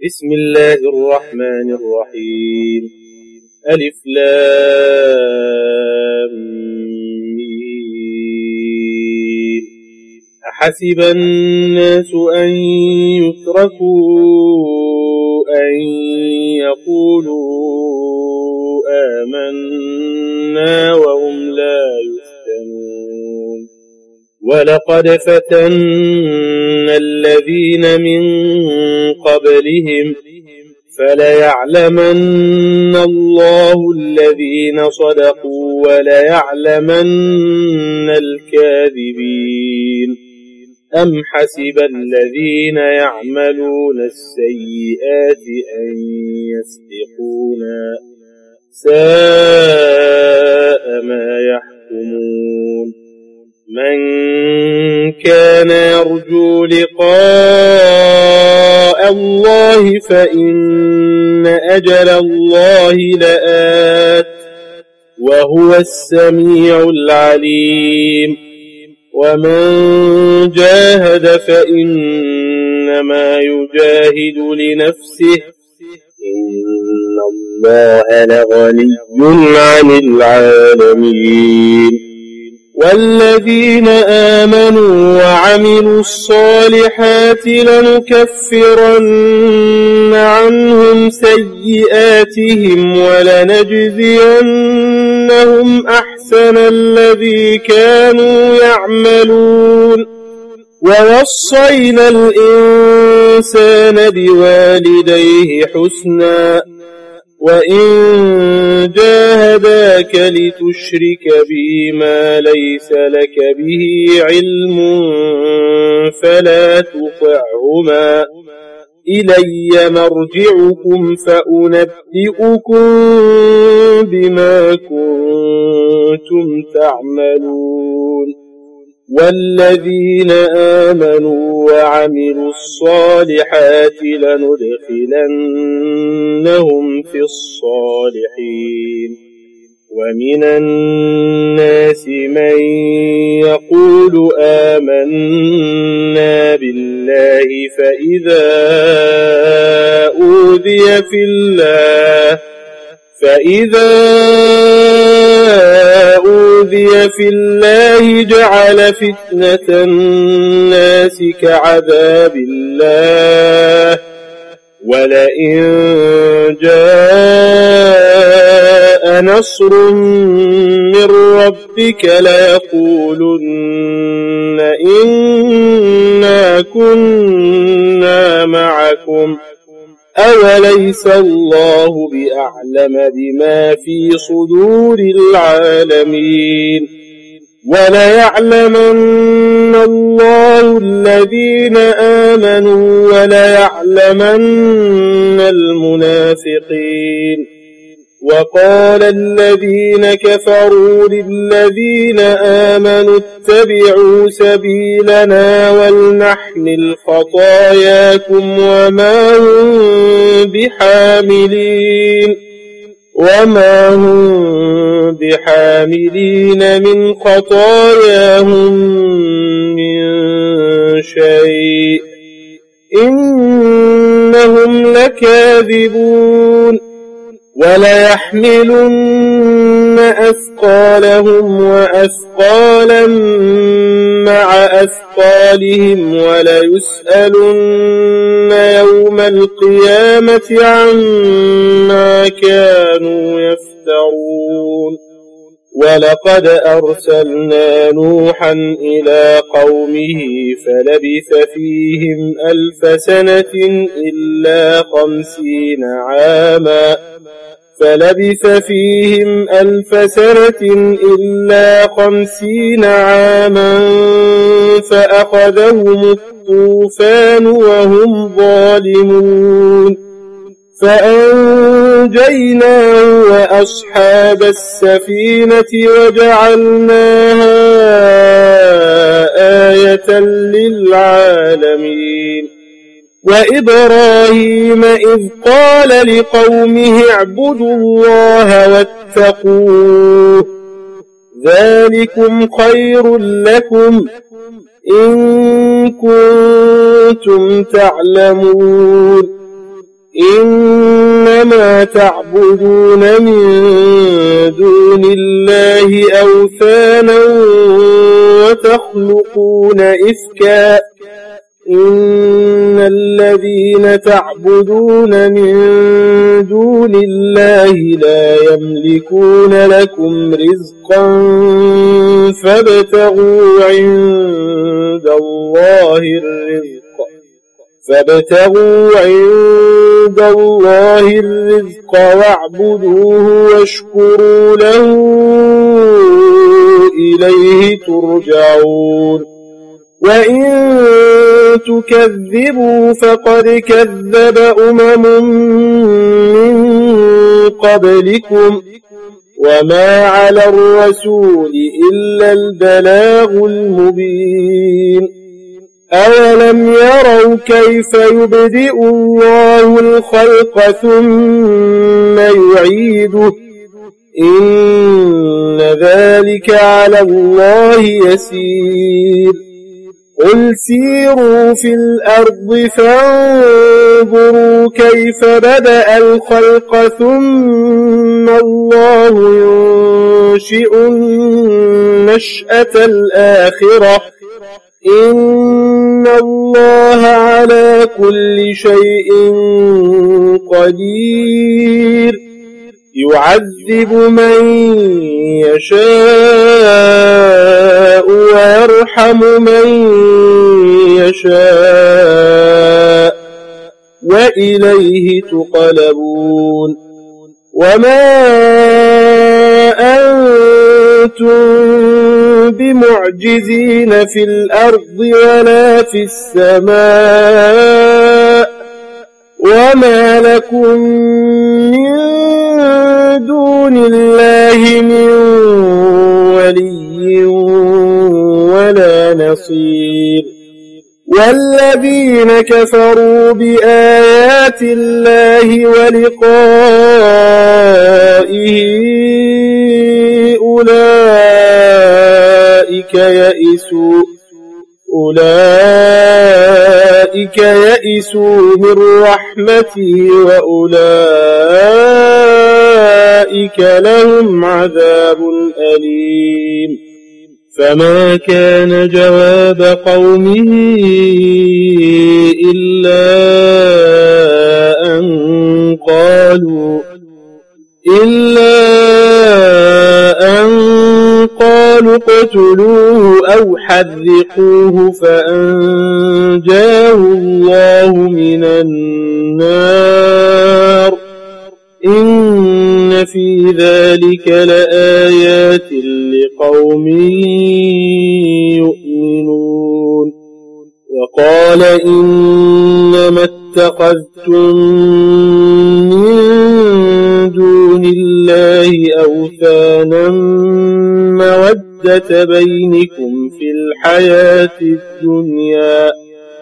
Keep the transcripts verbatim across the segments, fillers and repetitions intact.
بسم الله الرحمن الرحيم. ألف لام ميم. أحسب الناس أن يتركوا أن يقولوا آمنا وهم لا يفتنون. ولقد فتنا الذين من قبلهم فليعلمن الله الذين صدقوا وليعلمن الكاذبين. أم حسب الذين يعملون السيئات أن يسبقونا ساء ما يحكمون. من كان يرجو لقاء الله فإن أجل الله لآت وهو السميع العليم. ومن جاهد فإنما يجاهد لنفسه إن الله لغني عن العالمين. والذين آمنوا وعملوا الصالحات لنكفرن عنهم سيئاتهم ولنجزينهم أحسن الذي كانوا يعملون. ووصينا الإنسان بوالديه حسنا وإن جاهداك لتشرك بي ما ليس لك به علم فلا تطعهما إلي مرجعكم فأنبئكم بما كنتم تعملون. والذين آمنوا وعملوا الصالحات لندخلنهم في الصالحين. ومن الناس من يقول آمنا بالله فإذا أوذي في الله فإذا أوذي في الله جعل فتنة الناس كعذاب الله ولئن جاء نصر من ربك ليقولن إنا كنا معكم أوليس الله بأعلم بما في صدور العالمين. وليعلمن الله الذين آمنوا وليعلمن المنافقين. وقال الذين كفروا للذين آمنوا اتبعوا سبيلنا ولنحمل خطاياكم وما هم بحاملين وما هم بحاملين من خطاياهم من شيء إنهم لكاذبون. وليحملن أثقالهم وأثقالا مع أثقالهم وليسألن يوم القيامة عما كانوا يفترون. ولقد أرسلنا نوحا إلى قومه فلبث فيهم ألف سنة إلا خمسين عاما فلبث فيهم ألف سنة إلا خمسين عاما فأخذهم الطوفان وهم ظالمون فأنجيناه وأصحاب السفينة وجعلناها آية للعالمين. وإبراهيم إذ قال لقومه اعبدوا الله واتقوه ذلكم خير لكم إن كنتم تعلمون إنما تعبدون من دون الله أوثانا وتخلقون إفكا إن الذين تعبدون من دون الله لا يملكون لكم رزقا فابتغوا عند الله الرزق فابتغوا عند الله الرزق واعبدوه واشكروا له إليه ترجعون وإن تكذبوا فقد كذب أمم من قبلكم وما على الرسول إلا البلاغ المبين أولم يروا كيف يبدئ الله الخلق ثم يعيده إن ذلك على الله يسير قل سيروا في الأرض فانظروا كيف بدأ الخلق ثم الله ينشئ النشأة الآخرة إن الله على كل شيء قدير يعذب من يشاء ويرحم من يشاء وإليه تقلبون وما أنتم بمعجزين في الأرض ولا في السماء وما لكم من دون الله من ولي ولا نصير والذين كفروا بآيات الله ولقائه أولئك يئسوا أولئك يئسوا من رحمتي وأولئك لهم عذاب أليم فما كان جواب قومه إلا أن قالوا إلا أن قالوا اقتلوه أو حرقوه فأنجاه الله من النار إن في ذلك لآيات لقوم يؤمنون وقال إنما اتخذتم من دون الله أوثانا مودة بينكم في الحياة الدنيا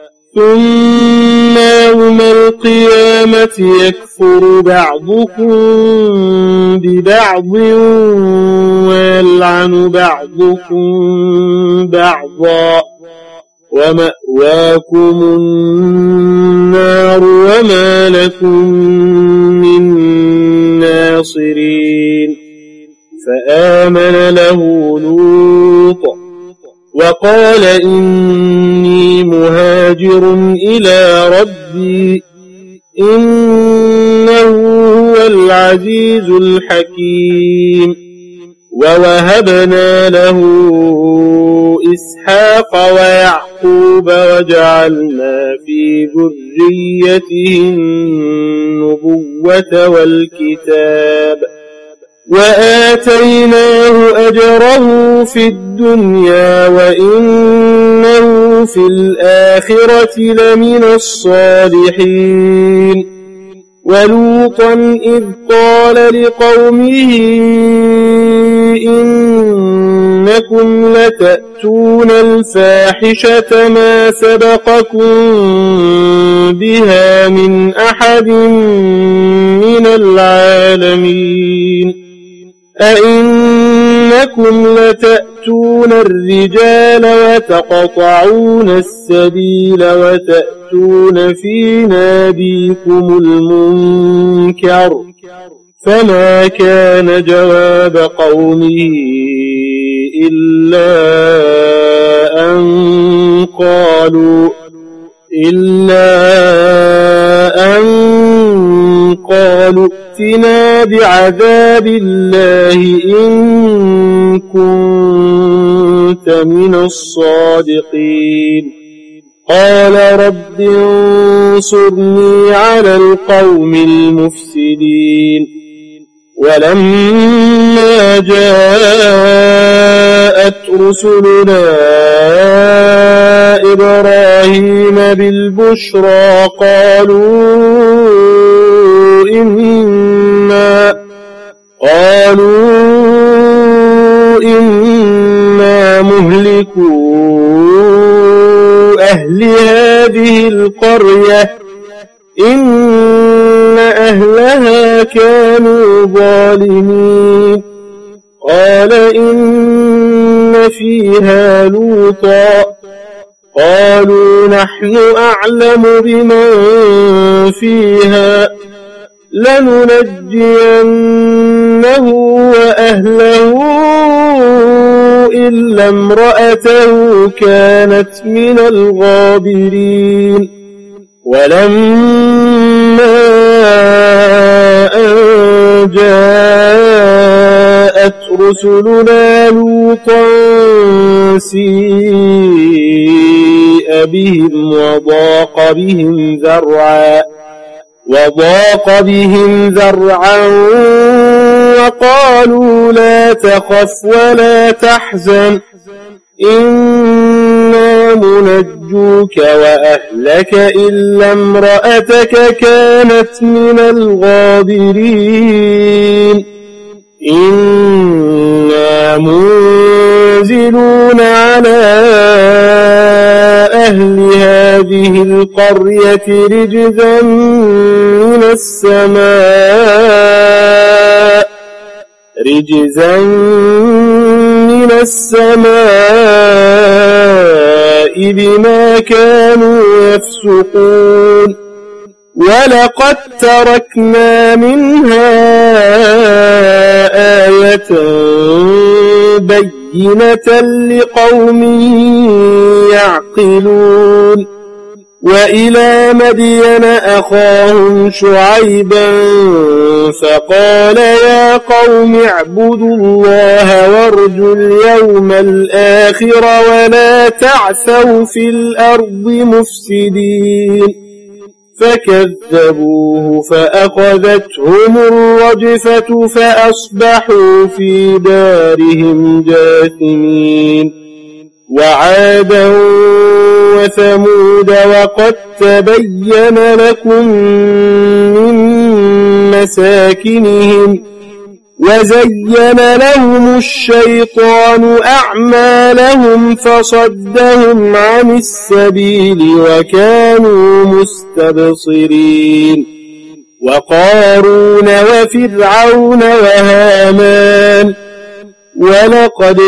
ثم يوم القيامة يكفر بعضكم ببعض ويلعن بعضكم بعضا ومأواكم النار وما لكم من ناصرين فآمن له لوط وقال إني مهاجر إلى ربي إنه هو العزيز الحكيم ووهبنا له إسحاق ويعقوب وجعلنا في ذريته النبوة والكتاب وآتيناه أجره في الدنيا وإنه في الآخرة لمن الصالحين ولوطا إذ قال لقومه إنكم لتأتون الفاحشة ما سبقكم بها من أحد من العالمين أئنكم إنكم لتأتون الرجال وتقطعون السبيل وتأتون في ناديكم المنكر فما كان جواب قومه إلا أن قالوا إلا أن قالوا ائتنا بعذاب الله إن كنت من الصادقين قال رب انصرني على القوم المفسدين ولما جاءت رسلنا إبراهيم بالبشرى قالوا إنا قالوا إنا مهلكو أهل هذه القرية إن أهلها كانوا ظالمين قال إن فيها لوطا قالوا نحن أعلم بمن فيها لننجينه وأهله إلا امرأته كانت من الغابرين ولما أن جاءت رسلنا لوطا سيء بهم وضاق بهم ذرعا وضاق بهم ذرعا وقالوا لا تخف ولا تحزن إنا منجوك وأهلك إلا امرأتك كانت من الغابرين إنا منزلون على أهل هذه القرية رجزا من السماء رجزا من السماء بما كانوا يفسقون ولقد تركنا منها آية بينة لقوم يعقلون وإلى مدين أخاهم شعيبا فقال يا قوم اعبدوا الله وارجوا اليوم الآخر ولا تعثوا في الأرض مفسدين فكذبوه فأخذتهم الرجفة فأصبحوا في دارهم جاثمين وعادا وثمود وقد تبين لكم من مساكنهم وزين لهم الشيطان أعمالهم فصدهم عن السبيل وكانوا مستبصرين وقارون وفرعون وهامان ولقد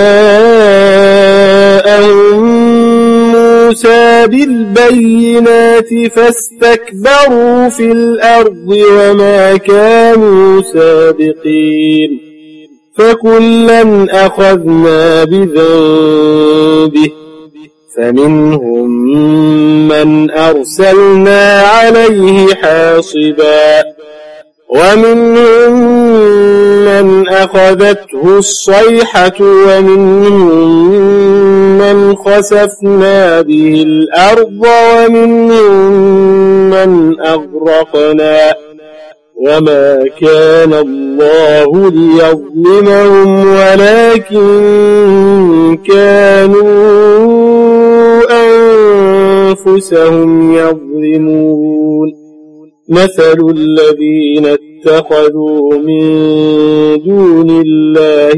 جاءهم موسى بالبينات فاستكبروا في الأرض وما كانوا سابقين فكلا أخذنا بذنبه فمنهم من أرسلنا عليه حاصبا ومنهم من أخذته الصيحة ومنهم من خسفنا به الأرض ومنهم من أغرقنا وما كان الله ليظلمهم ولكن كانوا أنفسهم يظلمون مثل الذين اتخذوا من دون الله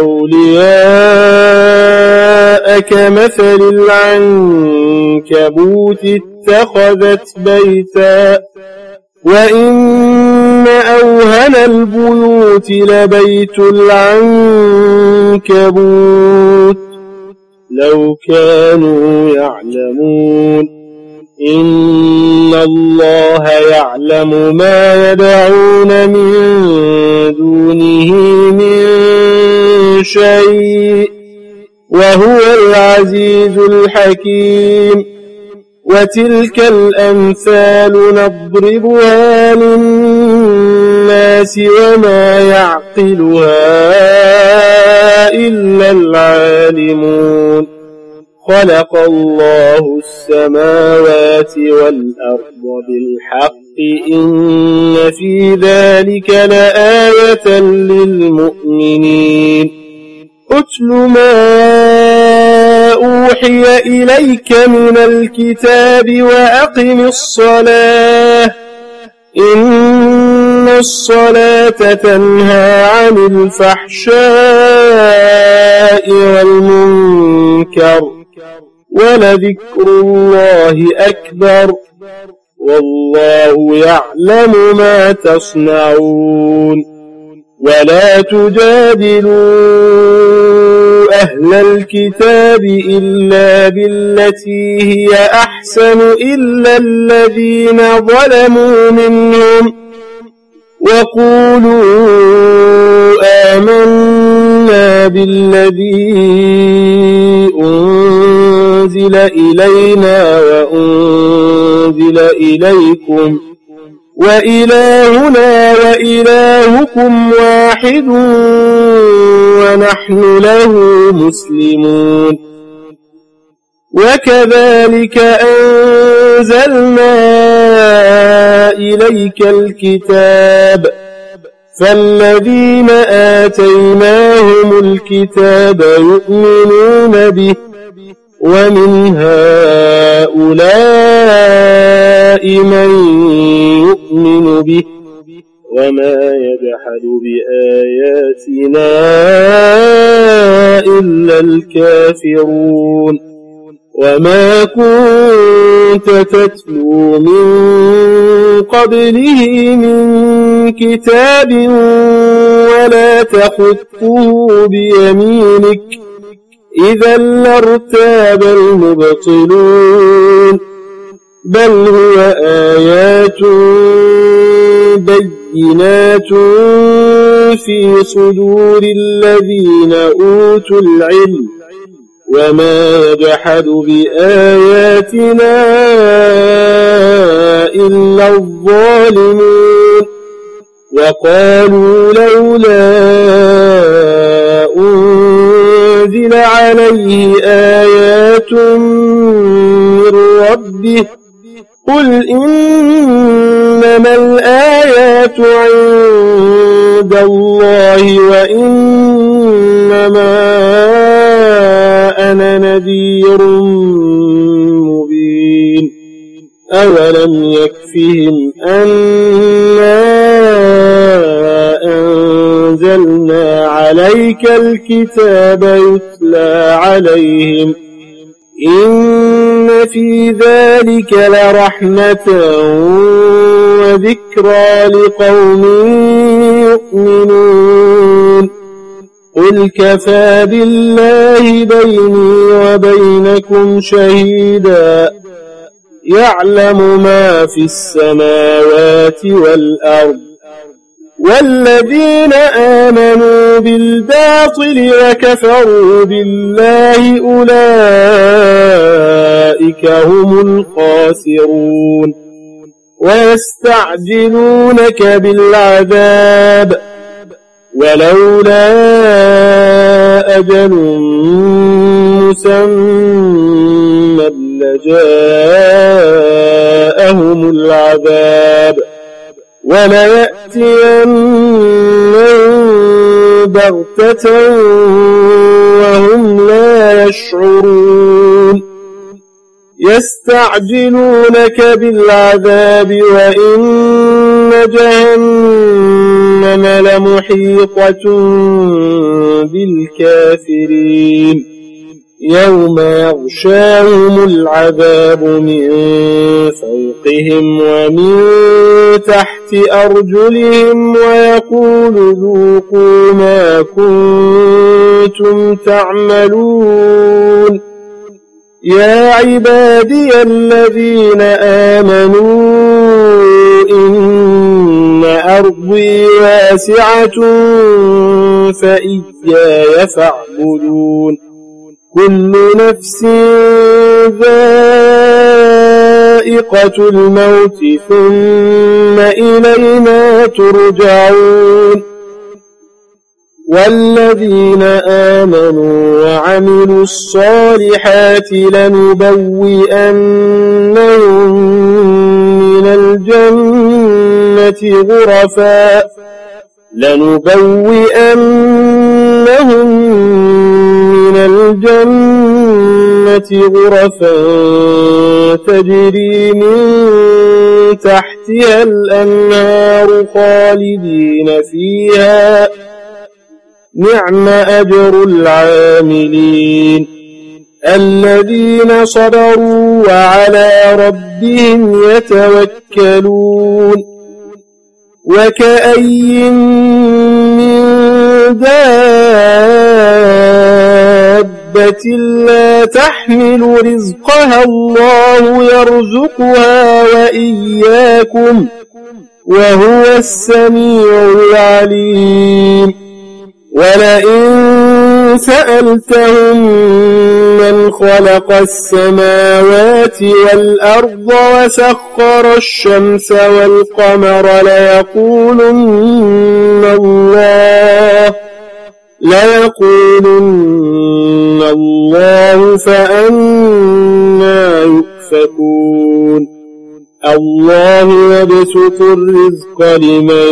أولياء كمثل العنكبوت اتخذت بيتا وإن أوهن البيوت البيوت لبيت العنكبوت لو كانوا يعلمون إن الله يعلم ما يدعون من دونه من شيء وهو العزيز الحكيم وتلك الأمثال نضربها للناس وما يعقلها إلا العالمون خلق الله السماوات والأرض بالحق إن في ذلك لآية للمؤمنين أتل ما أوحي إليك من الكتاب وأقم الصلاة إن الصلاة تنهى عن الفحشاء والمنكر ولذكر الله أكبر والله يعلم ما تصنعون ولا تجادلوا أهل الكتاب إلا بالتي هي أحسن إلا الذين ظلموا منهم وقولوا آمنا بالذي أنزل إلينا وأنزل إليكم وإلهنا وإلهكم واحد ونحن له مسلمون وكذلك أنزلنا إليك الكتاب فالذين آتيناهم الكتاب يؤمنون به ومن هؤلاء من يؤمن به وما يجحد بآياتنا إلا الكافرون وما كنت تتلو من قبله من كتاب ولا تخطه بيمينك إذا لارتاب المبطلون بل هو آيات بينات في صدور الذين أوتوا العلم وما يجحد بآياتنا إلا الظالمون وقالوا لولا أنزل عليه آيات من ربه قل إنما الآيات عند الله وإنما أنا نذير مبين أولم يكفهم أنا أنزلنا عليك الكتاب يتلى عليهم إن في ذلك لرحمة وذكرى لقوم يؤمنون قل كفى بالله بيني وبينكم شهيدا يعلم ما في السماوات والأرض والذين آمنوا بالباطل وكفروا بالله أولئك هم الخاسرون ويستعجلونك بالعذاب ولولا أجل مسمى لجاءهم العذاب وليأتينهم بغتة وهم لا يشعرون يستعجلونك بالعذاب وإن جهنم لمحيطة بالكافرين يوم يغشاهم العذاب من فوقهم ومن تحت أرجلهم ويقول ذوقوا ما كنتم تعملون يا عبادي الذين آمنوا إن أرضي واسعة فإياي فاعبدون كل نفس ذائقة الموت ثم إلينا ترجعون والذين آمنوا وعملوا الصالحات لنبوئنهم من الجنة غرفا لنبوئنهم من الجنة غرفا تجري من تحتها الأنهار خالدين فيها نعم أجر العاملين الذين صبروا وعلى ربهم يتوكلون وكأي من دابة لا تحمل رزقها الله يرزقها وإياكم وهو السميع العليم ولئن سألتهم من خلق السماوات والأرض وسخر الشمس والقمر ليقولن الله ليقولن الله فأنى يؤفكون الله يبسط الرزق لمن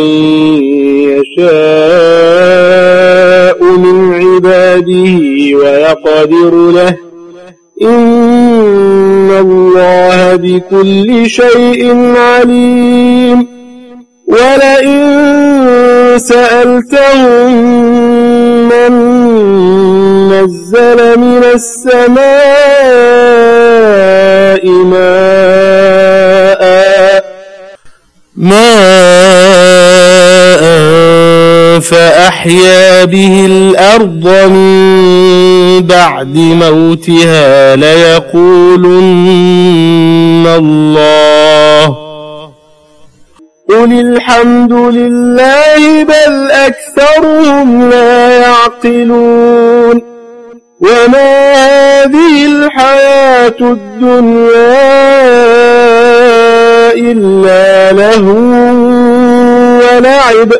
يشاء من عباده ويقدر له إن الله بكل شيء عليم ولئن سألتهم من نزل من السماء ماء ماء فأحيا به الأرض من بعد موتها ليقولن الله قل الحمد لله بل أكثرهم لا يعقلون وما هذه الحياة الدنيا إلا لهو ولعب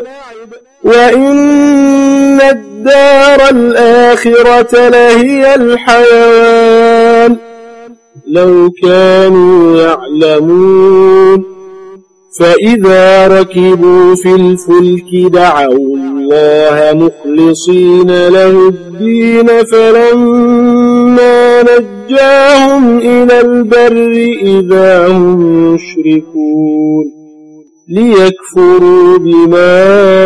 وإن الدار الآخرة لهي الحيوان لو كانوا يعلمون فإذا ركبوا في الفلك دعوا الله مخلصين له الدين فلما نجاهم إلى البر إذا هم يشركون ليكفروا بما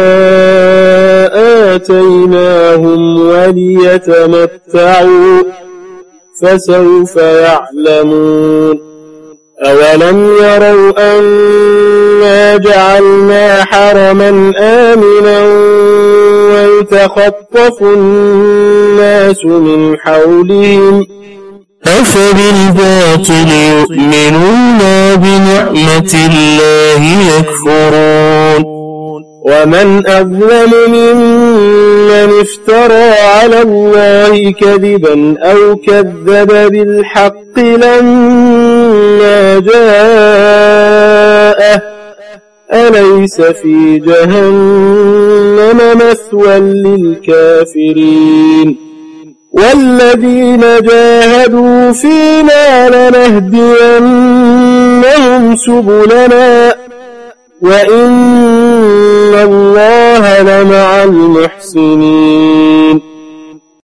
آتيناهم وليتمتعوا فسوف يعلمون أولم يروا أنا جعلنا حرما آمنا ويتخطف الناس من حولهم أفبالباطل يؤمنون بنعمة الله يكفرون ومن أظلم ممن افترى على الله كذبا أو كذب بالحق لما جاءه أليس في جهنم مثوى للكافرين والذين جاهدوا فينا لنهدينهم سبلنا وإن الله لمع المحسنين